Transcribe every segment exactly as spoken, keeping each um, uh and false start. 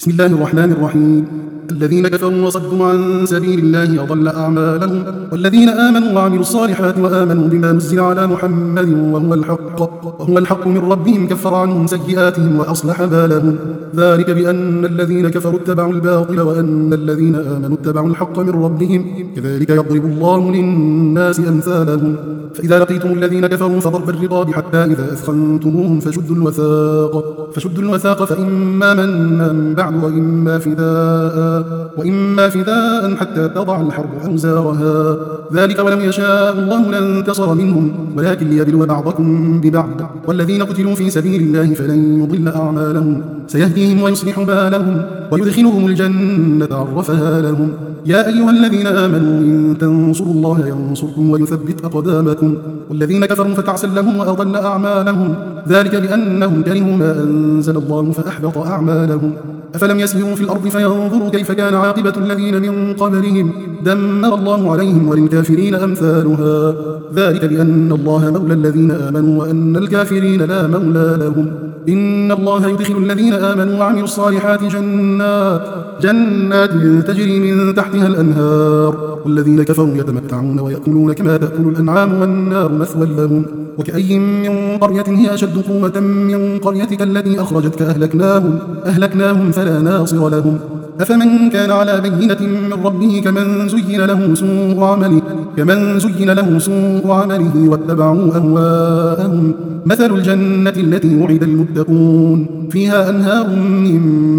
بسم الله الرحمن الرحيم. الذين كفروا وصدوا عن سبيل الله أضل أعمالهم، والذين آمنوا وعملوا الصالحات وآمنوا بما نزل على محمد وهو الحق وهو الحق من ربهم كفر عنهم سيئاتهم وأصلح بالهم. ذلك بأن الذين كفروا اتبعوا الباطل وأن الذين آمنوا اتبعوا الحق من ربهم، كذلك يضرب الله للناس أمثالهم. فإذا لقيتم الذين كفروا فضرب الرقاب حتى إذا أثخنتموهم فشدوا الوثاق فشدوا الوثاق فإما منا بعد وإما فداء وإما فداء حتى تضع الحرب أوزارها. ذلك ولو يشاء الله لانتصر منهم ولكن ليبلو بعضكم ببعض. والذين قتلوا في سبيل الله فلن يضل أعمالهم، سيهديهم ويصلح بالهم ويدخلهم الجنة عرفها لهم. يا أيها الذين آمنوا إن تنصروا الله ينصركم ويثبت أقدامكم. والذين كفروا فتعسا لهم وأضل أعمالهم، ذلك بأنهم كرهوا ما أنزل الله فأحبط أعمالهم. أفلم يسيروا في الأرض فينظروا كيف كان عاقبة الذين من قبلهم، دمر الله عليهم وللكافرين أمثالها. ذلك بأن الله مولى الذين آمنوا وأن الكافرين لا مولى لهم. إن الله يدخل الذين آمنوا وعملوا الصالحات جنات جنات تجري من تحتها الأنهار، والذين كفروا يتمتعون ويأكلون كما تأكل الأنعام والنار مثوى لهم. وكأي من قرية هي أشد قوة من قريتك التي أخرجتك أهلكناهم أهلكناهم فلا ناصر لهم. أفمن كان على بينة من ربه كمن زين له سوء عمله كمن زين له سوء عمله واتبعوا أهواءهم. مثل الجنة التي وعد المتقون فيها أنهار من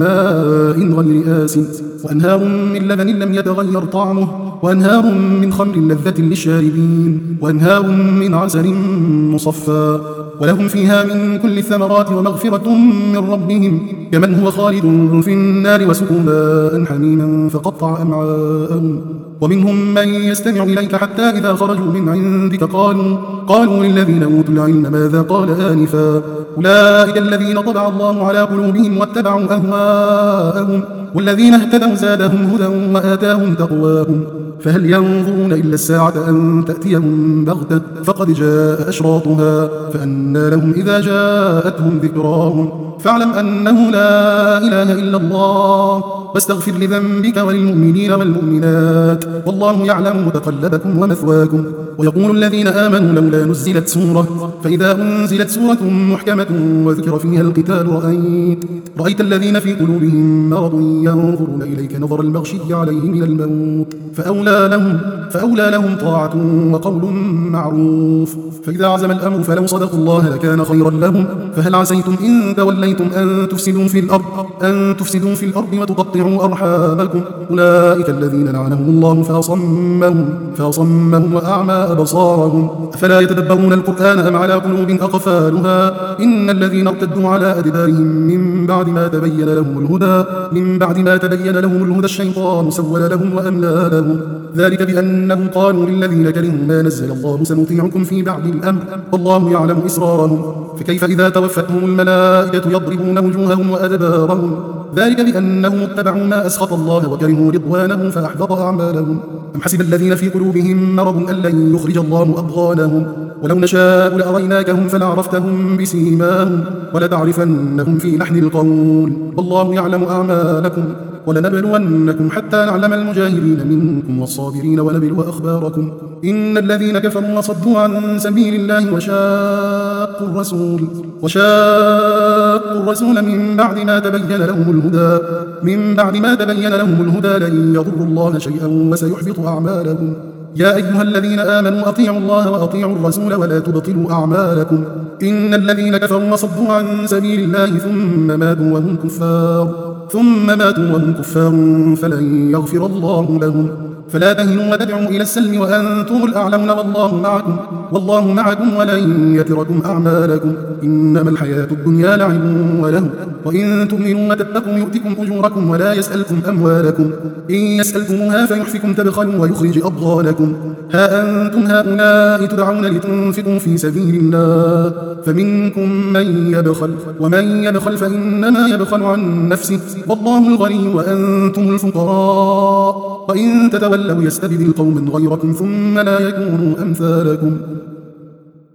ماء غير آسن وأنهار من لبن لم يتغير طعمه وأنهار من خمر لذة للشاربين وأنهار من عسل مصفى ولهم فيها من كل الثمرات ومغفرة من ربهم كمن هو خالد في النار وسقوا ماء حميما فقطع أمعاءهم. ومنهم من يستمع إليك حتى إذا خرجوا من عندك قالوا قالوا للذين أوتوا العلم ماذا قال آنفا أولئك الذين طبع الله على قلوبهم واتبعوا أهواءهم، والذين اهتدوا زادهم هدى وآتاهم تقواهم. فهل ينظرون إلا الساعة أن تأتيهم بغتة فقد جاء أشراطها فأنى لهم إذا جاءتهم ذكراهم. فاعلم أنه لا إله إلا الله واستغفر لذنبك وللمؤمنين والمؤمنات والله يعلم متقلبكم ومثواكم. ويقول الذين آمنوا لولا نزلت سورة، فإذا أنزلت سورة محكمة وذكر فيها القتال رأيت, رأيت الذين في قلوبهم مرض ينظرون إليك نظر المغشي عليه من الموت فأولى لهم, فأولى لهم طاعة وقول معروف. فإذا عزم الأمر فلو صدقوا الله لكان خيرا لهم. فهل عسيتم إن توليتم أن تفسدوا في الأرض أن تفسدوا في الأرض وتقطعوا أرحامكم أولئك الذين لعنهم الله فأصمهم, فأصمهم وأعمى أبصارهم. أفلا يتدبرون القرآن أم على قلوب أقفالها. إن الذين ارتدوا على أدبارهم من بعد ما تبين لهم الهدى من بعد ما تبين لهم الهدى الشيطان سول لهم وأملى لهم. ذلك بأنهم قالوا للذين كرهوا ما نزل الله سنطيعكم في بعض الأمر والله يعلم إسرارهم. فكيف إذا توفتهم الملائكة يضربون وجوههم وأدبارهم. ذلك بأنهم اتبعوا ما أسخط الله وكرهوا رضوانه فأحبط أعمالهم. أم حسب الذين في قلوبهم مرض أن لن يخرج الله أضغانهم. ولو نشاء لأريناكهم فلعرفتهم بسيماهم ولتعرفنهم في لحن القول والله يعلم أعمالكم. ولنبلونكم حتى نعلم المجاهدين منكم والصابرين ونبلو أخباركم. إن الذين كفروا وصدوا عن سبيل الله وشاقوا الرسول وشاقوا الرسول من بعد ما تبين لهم الهدى من بعد ما تبين لهم الهدى لن يضروا الله شيئا وسيحبط أعمالهم. يا أيها الذين آمنوا أطيعوا الله وأطيعوا الرسول ولا تبطلوا أعمالكم. إن الذين كفروا وصدوا عن سبيل الله ثم ماتوا وهم كفار ثم ماتوا وهم كفار فلن يغفر الله لهم. فلا تهنوا وتدعوا إلى السلم وأنتم الأعلون والله معكم والله معكم ولن يتركم أعمالكم. إنما الحياة الدنيا لعب ولهو وإن تؤمنوا وتتقوا يؤتكم أجوركم ولا يسألكم أموالكم. إن يسألكموها فيحفكم تبخلوا ويخرج أضغانكم. ها أنتم هؤلاء تدعون لتنفقوا في سبيل الله فمنكم من يبخل ومن يبخل فإنما يبخل عن نفسه والله الغني وأنتم الفقراء وإن تتولوا يستبدل قوما غيركم ثم لا يكونوا أمثالكم.